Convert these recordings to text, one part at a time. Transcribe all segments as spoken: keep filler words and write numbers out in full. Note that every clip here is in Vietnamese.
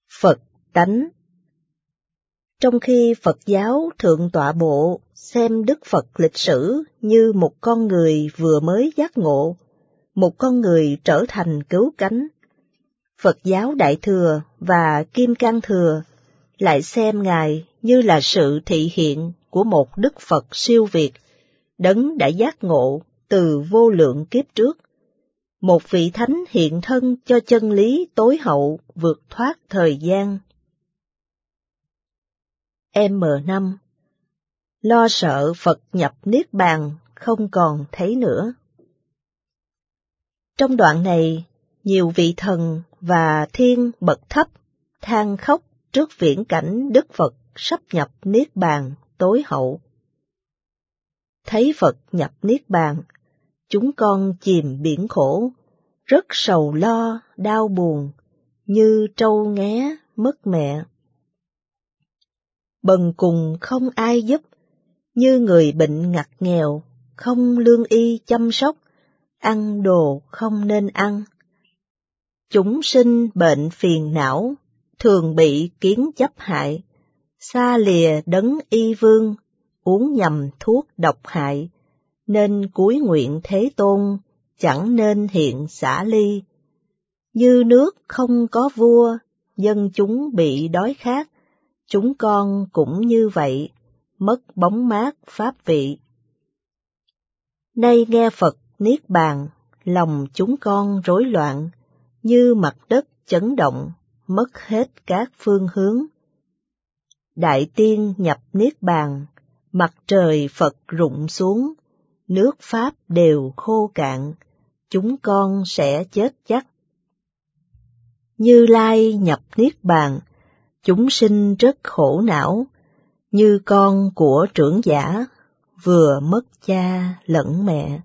Phật tánh. Trong khi Phật giáo Thượng Tọa Bộ xem Đức Phật lịch sử như một con người vừa mới giác ngộ, một con người trở thành cứu cánh, Phật giáo Đại Thừa và Kim Cang Thừa lại xem Ngài như là sự thị hiện của một Đức Phật siêu việt, đấng đã giác ngộ từ vô lượng kiếp trước, một vị thánh hiện thân cho chân lý tối hậu vượt thoát thời gian. M năm. Lo sợ Phật nhập Niết Bàn không còn thấy nữa. Trong đoạn này, nhiều vị thần và thiên bậc thấp than khóc trước viễn cảnh Đức Phật sắp nhập Niết Bàn tối hậu. Thấy Phật nhập Niết Bàn, chúng con chìm biển khổ, rất sầu lo, đau buồn, như trâu nghé mất mẹ. Bần cùng không ai giúp, như người bệnh ngặt nghèo, không lương y chăm sóc, ăn đồ không nên ăn. Chúng sinh bệnh phiền não, thường bị kiến chấp hại, xa lìa đấng y vương, uống nhầm thuốc độc hại, nên cúi nguyện Thế Tôn, chẳng nên hiện xả ly. Như nước không có vua, dân chúng bị đói khát, chúng con cũng như vậy, mất bóng mát pháp vị. Nay nghe Phật Niết Bàn, lòng chúng con rối loạn, như mặt đất chấn động, mất hết các phương hướng. Đại tiên nhập Niết Bàn, mặt trời Phật rụng xuống, nước Pháp đều khô cạn, chúng con sẽ chết chắc. Như Lai nhập Niết Bàn, chúng sinh rất khổ não, như con của trưởng giả, vừa mất cha lẫn mẹ.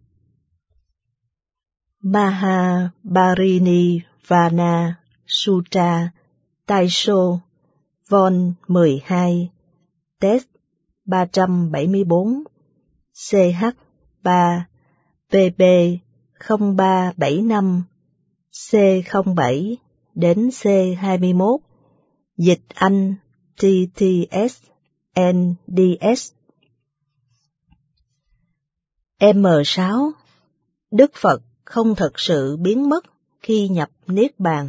Mahabharinivana Sutra, Taisho, Vol mười hai, Test ba trăm bảy mươi bốn, C H ba, P B không ba bảy năm, C không bảy đến C hai mươi mốt, dịch Anh T T S N D S. M sáu. Đức Phật không thật sự biến mất khi nhập Niết Bàn.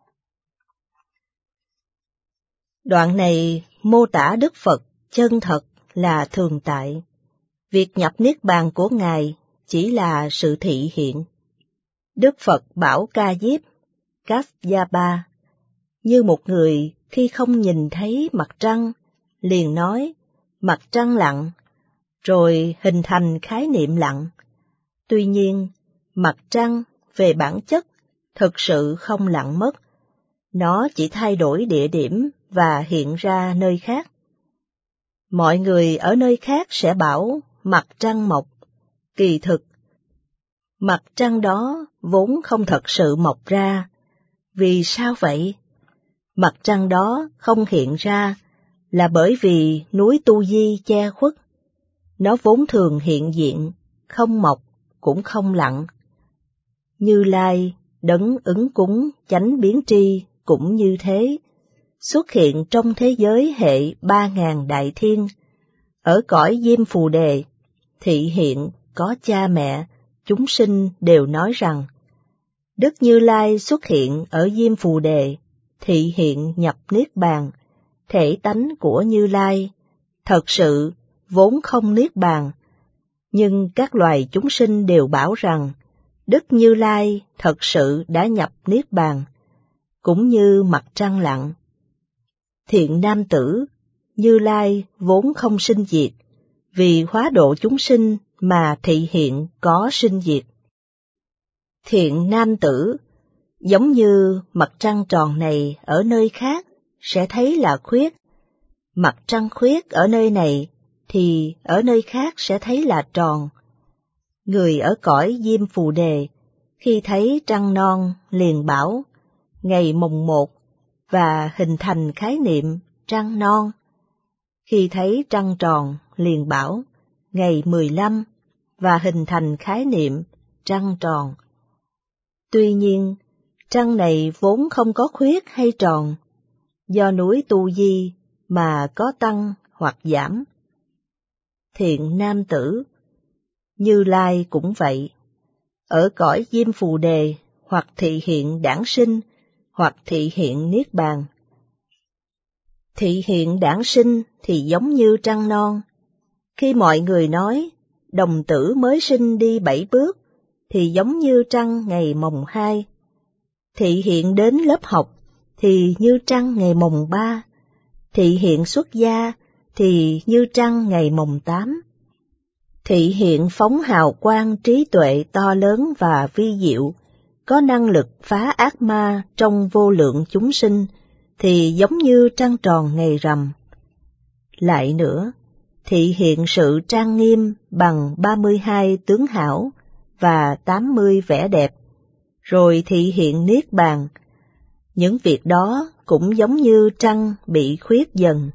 Đoạn này mô tả Đức Phật chân thật là thường tại. Việc nhập Niết Bàn của Ngài chỉ là sự thị hiện. Đức Phật bảo Ca Diếp, Kasyapa, như một người khi không nhìn thấy mặt trăng, liền nói, mặt trăng lặn, rồi hình thành khái niệm lặn. Tuy nhiên, mặt trăng về bản chất thực sự không lặn mất, nó chỉ thay đổi địa điểm và hiện ra nơi khác. Mọi người ở nơi khác sẽ bảo mặt trăng mọc, kỳ thực, mặt trăng đó vốn không thật sự mọc ra. Vì sao vậy? Mặt trăng đó không hiện ra là bởi vì núi Tu Di che khuất. Nó vốn thường hiện diện, không mọc cũng không lặn. Như Lai, đấng ứng cúng chánh biến tri cũng như thế, xuất hiện trong thế giới hệ ba ngàn đại thiên. Ở cõi Diêm Phù Đề, thị hiện có cha mẹ, chúng sinh đều nói rằng, Đức Như Lai xuất hiện ở Diêm Phù Đề, thị hiện nhập Niết Bàn, thể tánh của Như Lai, thật sự vốn không Niết Bàn, nhưng các loài chúng sinh đều bảo rằng, Đức Như Lai thật sự đã nhập Niết Bàn, cũng như mặt trăng lặn. Thiện nam tử, Như Lai vốn không sinh diệt, vì hóa độ chúng sinh mà thị hiện có sinh diệt. Thiện nam tử, giống như mặt trăng tròn này ở nơi khác sẽ thấy là khuyết, mặt trăng khuyết ở nơi này thì ở nơi khác sẽ thấy là tròn. Người ở cõi Diêm Phù Đề khi thấy trăng non liền bảo ngày mồng một và hình thành khái niệm trăng non. Khi thấy trăng tròn liền bảo ngày mười lăm và hình thành khái niệm trăng tròn. Tuy nhiên, trăng này vốn không có khuyết hay tròn, do núi Tu Di mà có tăng hoặc giảm. Thiện nam tử, Như Lai cũng vậy. Ở cõi Diêm Phù Đề, hoặc thị hiện đản sinh, hoặc thị hiện niết bàn. Thị hiện đản sinh thì giống như trăng non. Khi mọi người nói, đồng tử mới sinh đi bảy bước, thì giống như trăng ngày mồng hai. Thị hiện đến lớp học, thì như trăng ngày mồng ba. Thị hiện xuất gia, thì như trăng ngày mồng tám. Thị hiện phóng hào quang trí tuệ to lớn và vi diệu, có năng lực phá ác ma trong vô lượng chúng sinh, thì giống như trăng tròn ngày rằm. Lại nữa, thị hiện sự trang nghiêm bằng ba mươi hai tướng hảo và tám mươi vẻ đẹp, rồi thị hiện niết bàn. Những việc đó cũng giống như trăng bị khuyết dần.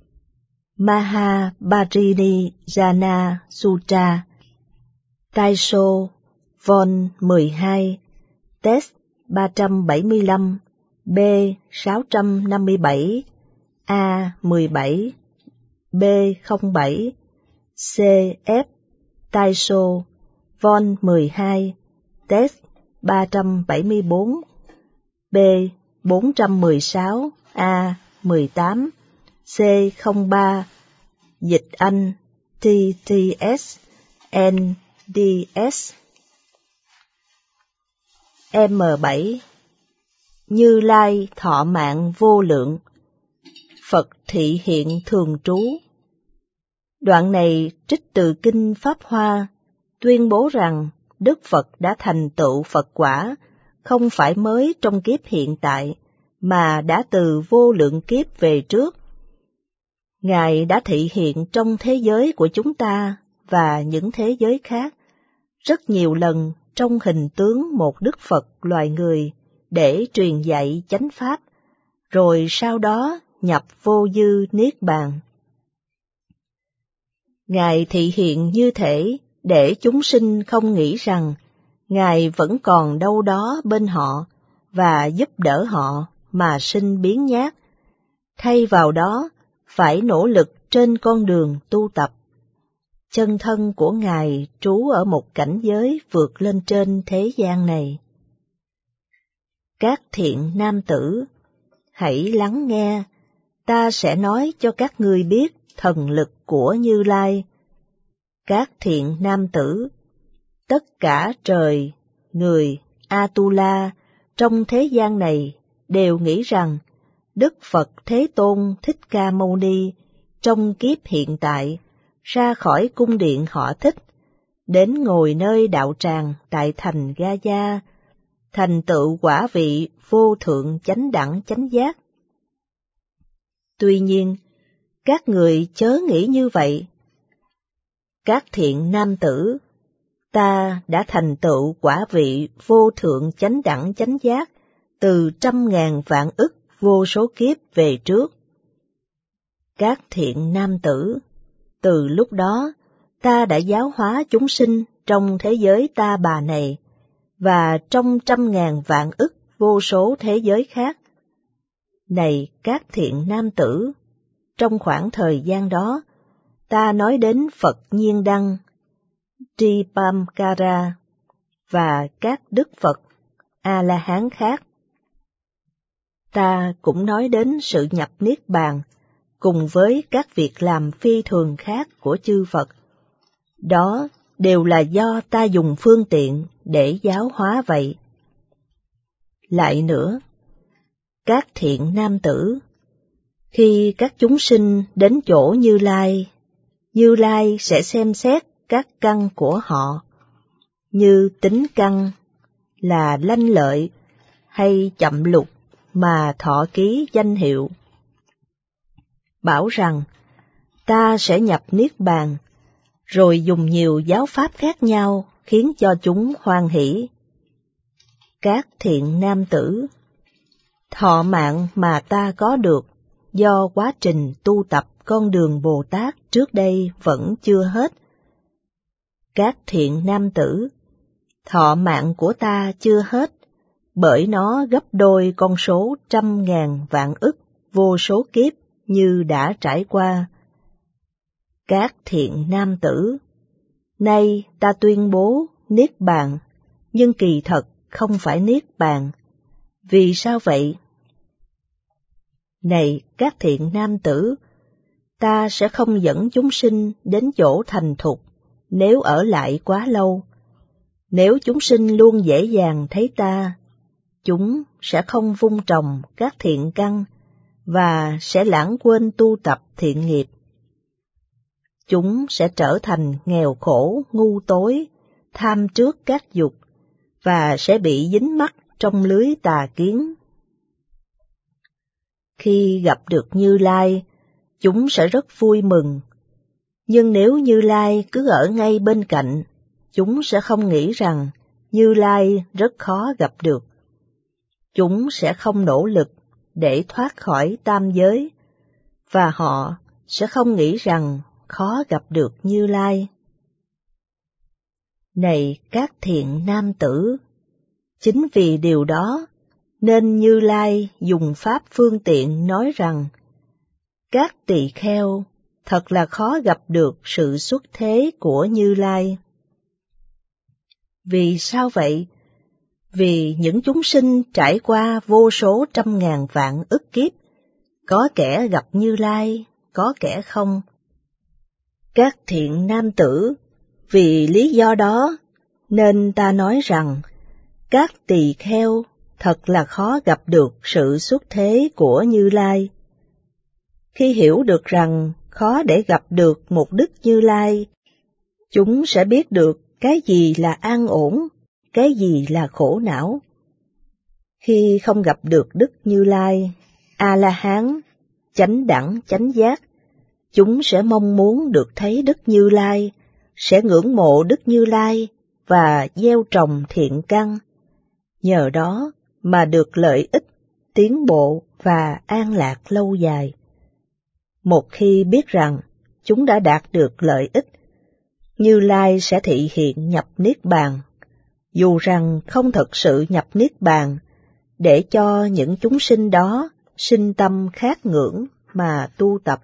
Mahabharani Jana Sutra, Taisho, Vol mười hai, Text ba trăm bảy mươi lăm, B sáu trăm năm mươi bảy, A mười bảy, B không bảy, C F Taisho, Vol mười hai, Text ba trăm bảy mươi bốn, B bốn trăm mười sáu, A mười tám, C không ba, dịch Anh T T S, N D S. M bảy, Như Lai thọ mạng vô lượng, Phật thị hiện thường trú. Đoạn này trích từ Kinh Pháp Hoa, tuyên bố rằng Đức Phật đã thành tựu Phật quả, không phải mới trong kiếp hiện tại, mà đã từ vô lượng kiếp về trước. Ngài đã thị hiện trong thế giới của chúng ta và những thế giới khác, rất nhiều lần trong hình tướng một Đức Phật loài người để truyền dạy chánh pháp, rồi sau đó nhập vô dư niết bàn. Ngài thị hiện như thể để chúng sinh không nghĩ rằng Ngài vẫn còn đâu đó bên họ và giúp đỡ họ mà sinh biếng nhác, thay vào đó phải nỗ lực trên con đường tu tập. Chân thân của Ngài trú ở một cảnh giới vượt lên trên thế gian này. Các thiện nam tử, hãy lắng nghe, ta sẽ nói cho các ngươi biết thần lực của Như Lai. Các thiện nam tử, tất cả trời, người, Atula trong thế gian này đều nghĩ rằng Đức Phật Thế Tôn Thích Ca Mâu Ni trong kiếp hiện tại ra khỏi cung điện họ Thích, đến ngồi nơi đạo tràng tại thành Ga Gia, thành tựu quả vị vô thượng chánh đẳng chánh giác. Tuy nhiên, các người chớ nghĩ như vậy. Các thiện nam tử, ta đã thành tựu quả vị vô thượng chánh đẳng chánh giác từ trăm ngàn vạn ức vô số kiếp về trước. Các thiện nam tử, từ lúc đó ta đã giáo hóa chúng sinh trong thế giới ta bà này và trong trăm ngàn vạn ức vô số thế giới khác. Này các thiện nam tử, trong khoảng thời gian đó, ta nói đến Phật Nhiên Đăng, Tripamkara và các Đức Phật A-la-hán khác. Ta cũng nói đến sự nhập Niết Bàn cùng với các việc làm phi thường khác của chư Phật. Đó đều là do ta dùng phương tiện để giáo hóa vậy. Lại nữa, các thiện nam tử, khi các chúng sinh đến chỗ Như Lai, Như Lai sẽ xem xét các căn của họ, như tính căn là lanh lợi hay chậm lục mà thọ ký danh hiệu. Bảo rằng, ta sẽ nhập Niết Bàn, rồi dùng nhiều giáo pháp khác nhau khiến cho chúng hoan hỷ. Các thiện nam tử, thọ mạng mà ta có được do quá trình tu tập con đường Bồ Tát trước đây vẫn chưa hết. Các thiện nam tử, thọ mạng của ta chưa hết, bởi nó gấp đôi con số trăm ngàn vạn ức vô số kiếp như đã trải qua. Các thiện nam tử, nay ta tuyên bố niết bàn, nhưng kỳ thật không phải niết bàn. Vì sao vậy? Này các thiện nam tử, ta sẽ không dẫn chúng sinh đến chỗ thành thục nếu ở lại quá lâu. Nếu chúng sinh luôn dễ dàng thấy ta, chúng sẽ không vun trồng các thiện căn và sẽ lãng quên tu tập thiện nghiệp. Chúng sẽ trở thành nghèo khổ, ngu tối, tham trước các dục và sẽ bị dính mắc trong lưới tà kiến. Khi gặp được Như Lai, chúng sẽ rất vui mừng. Nhưng nếu Như Lai cứ ở ngay bên cạnh, chúng sẽ không nghĩ rằng Như Lai rất khó gặp được. Chúng sẽ không nỗ lực để thoát khỏi tam giới, và họ sẽ không nghĩ rằng khó gặp được Như Lai. Này các thiện nam tử, chính vì điều đó nên Như Lai dùng pháp phương tiện nói rằng, các tỳ kheo thật là khó gặp được sự xuất thế của Như Lai. Vì sao vậy? Vì những chúng sinh trải qua vô số trăm ngàn vạn ức kiếp, có kẻ gặp Như Lai, có kẻ không. Các thiện nam tử, vì lý do đó nên ta nói rằng, các tỳ kheo thật là khó gặp được sự xuất thế của Như Lai. Khi hiểu được rằng khó để gặp được một Đức Như Lai, chúng sẽ biết được cái gì là an ổn, cái gì là khổ não. Khi không gặp được Đức Như Lai, A-la-hán, chánh đẳng chánh giác, chúng sẽ mong muốn được thấy Đức Như Lai, sẽ ngưỡng mộ Đức Như Lai và gieo trồng thiện căn. Nhờ đó mà được lợi ích, tiến bộ và an lạc lâu dài. Một khi biết rằng chúng đã đạt được lợi ích, Như Lai sẽ thị hiện nhập Niết Bàn, dù rằng không thật sự nhập Niết Bàn, để cho những chúng sinh đó sinh tâm khát ngưỡng mà tu tập.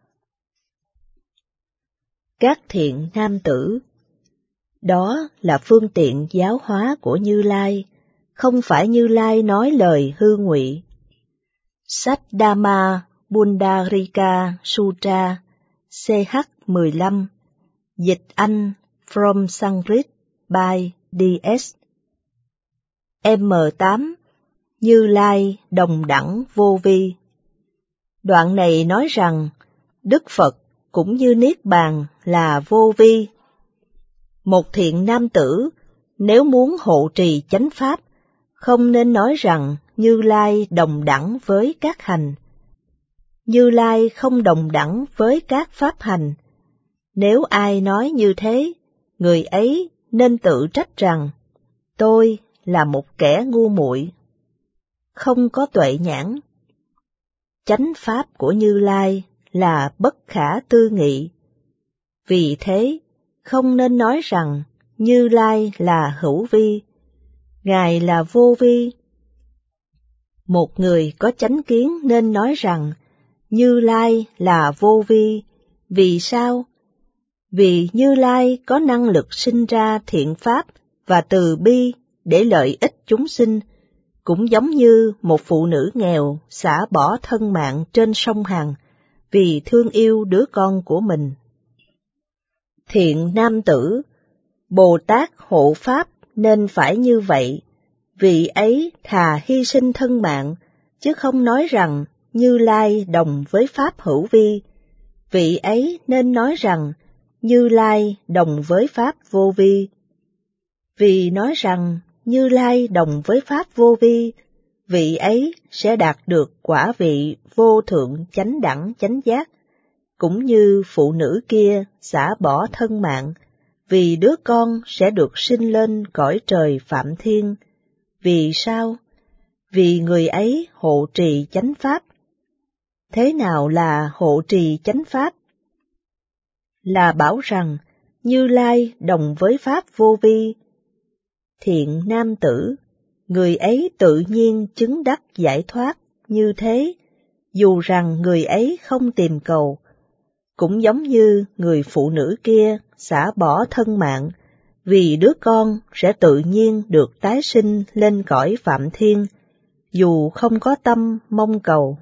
Các thiện nam tử, đó là phương tiện giáo hóa của Như Lai, không phải Như Lai nói lời hư ngụy. Sách Dhamma Pundarika Sutra C H mười lăm, dịch Anh From Sanskrit by D S M tám, Như Lai đồng đẳng vô vi. Đoạn này nói rằng, Đức Phật cũng như Niết Bàn là vô vi. Một thiện nam tử, nếu muốn hộ trì chánh pháp, không nên nói rằng Như Lai đồng đẳng với các hành. Như Lai không đồng đẳng với các pháp hành. Nếu ai nói như thế, người ấy nên tự trách rằng, tôi là một kẻ ngu muội, không có tuệ nhãn. Chánh pháp của Như Lai là bất khả tư nghị. Vì thế, không nên nói rằng Như Lai là hữu vi, Ngài là vô vi. Một người có chánh kiến nên nói rằng Như Lai là vô vi. Vì sao? Vì Như Lai có năng lực sinh ra thiện pháp và từ bi để lợi ích chúng sinh, cũng giống như một phụ nữ nghèo xả bỏ thân mạng trên sông Hằng vì thương yêu đứa con của mình. Thiện nam tử, Bồ Tát hộ pháp nên phải như vậy, vị ấy thà hy sinh thân mạng, chứ không nói rằng Như Lai đồng với pháp hữu vi. Vị ấy nên nói rằng Như Lai đồng với pháp vô vi. Vì nói rằng Như Lai đồng với pháp vô vi, vị ấy sẽ đạt được quả vị vô thượng chánh đẳng chánh giác, cũng như phụ nữ kia xả bỏ thân mạng, vì đứa con sẽ được sinh lên cõi trời Phạm Thiên. Vì sao? Vì người ấy hộ trì chánh pháp. Thế nào là hộ trì chánh pháp? Là bảo rằng Như Lai đồng với pháp vô vi. Thiện nam tử, người ấy tự nhiên chứng đắc giải thoát như thế, dù rằng người ấy không tìm cầu, cũng giống như người phụ nữ kia xả bỏ thân mạng, vì đứa con sẽ tự nhiên được tái sinh lên cõi Phạm Thiên, dù không có tâm mong cầu.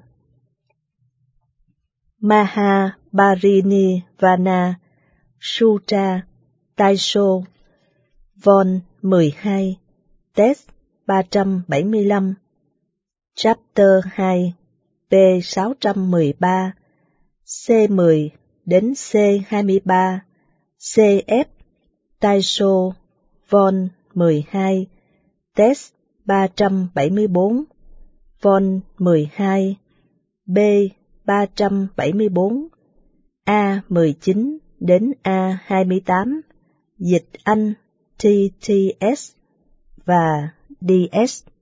Mahaparinirvana Sutra Taisho Vol mười hai, Text ba trăm bảy mươi lăm, Chapter hai, P sáu trăm mười ba, C mười đến C hai mươi ba, C F Taisho Vol mười hai, Text ba trăm bảy mươi bốn, Vol mười hai, B ba trăm bảy mươi bốn, A mười chín đến A hai mươi tám, dịch Anh T T S và D S.